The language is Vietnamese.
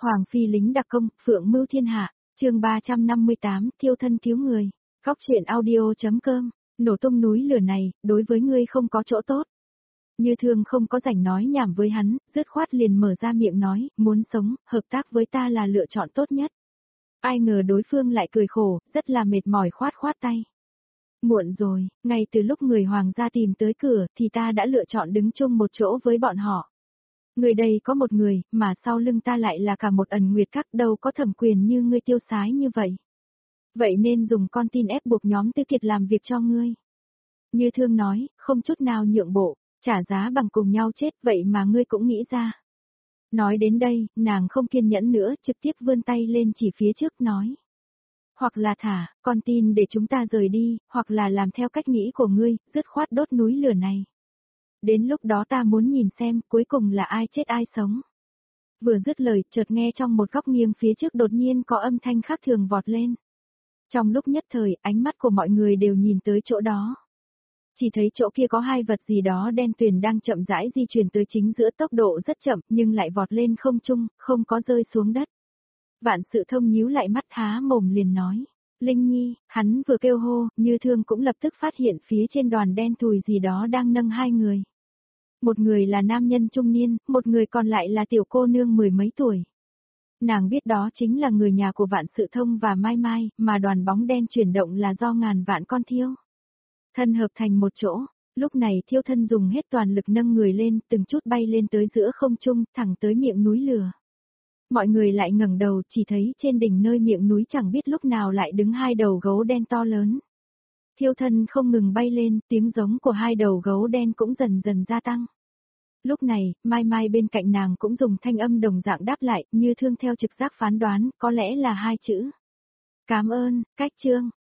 Hoàng phi lính đặc công, phượng mưu thiên hạ, chương 358, thiêu thân cứu người. Góc truyện audio.com, nổ tung núi lửa này, đối với ngươi không có chỗ tốt. Như Thương không có rảnh nói nhảm với hắn, dứt khoát liền mở ra miệng nói, muốn sống, hợp tác với ta là lựa chọn tốt nhất. Ai ngờ đối phương lại cười khổ, rất là mệt mỏi khoát khoát tay. Muộn rồi, ngay từ lúc người hoàng gia tìm tới cửa thì ta đã lựa chọn đứng chung một chỗ với bọn họ. Người đây có một người, mà sau lưng ta lại là cả một ẩn nguyệt các, đâu có thẩm quyền như ngươi tiêu sái như vậy. Vậy nên dùng con tin ép buộc nhóm Tư Kiệt làm việc cho ngươi. Như Thương nói, không chút nào nhượng bộ, trả giá bằng cùng nhau chết, vậy mà ngươi cũng nghĩ ra. Nói đến đây, nàng không kiên nhẫn nữa, trực tiếp vươn tay lên chỉ phía trước nói. Hoặc là thả, con tin để chúng ta rời đi, hoặc là làm theo cách nghĩ của ngươi, dứt khoát đốt núi lửa này. Đến lúc đó ta muốn nhìn xem, cuối cùng là ai chết ai sống. Vừa dứt lời, chợt nghe trong một góc nghiêng phía trước đột nhiên có âm thanh khác thường vọt lên. Trong lúc nhất thời, ánh mắt của mọi người đều nhìn tới chỗ đó. Chỉ thấy chỗ kia có hai vật gì đó đen tuyền đang chậm rãi di chuyển tới chính giữa, tốc độ rất chậm, nhưng lại vọt lên không trung, không có rơi xuống đất. Vạn Sự Thông nhíu lại mắt há mồm liền nói. Linh Nhi, hắn vừa kêu hô, Như Thương cũng lập tức phát hiện phía trên đoàn đen thùi gì đó đang nâng hai người. Một người là nam nhân trung niên, một người còn lại là tiểu cô nương mười mấy tuổi. Nàng biết đó chính là người nhà của Vạn Sự Thông và Mai Mai, mà đoàn bóng đen chuyển động là do ngàn vạn con thiêu thân hợp thành một chỗ. Lúc này thiêu thân dùng hết toàn lực nâng người lên, từng chút bay lên tới giữa không trung, thẳng tới miệng núi lửa. Mọi người lại ngẩng đầu, chỉ thấy trên đỉnh nơi miệng núi chẳng biết lúc nào lại đứng hai đầu gấu đen to lớn. Thiêu thân không ngừng bay lên, tiếng giống của hai đầu gấu đen cũng dần dần gia tăng. Lúc này, Mai Mai bên cạnh nàng cũng dùng thanh âm đồng dạng đáp lại, Như Thương theo trực giác phán đoán, có lẽ là hai chữ. Cảm ơn, Cách Trương.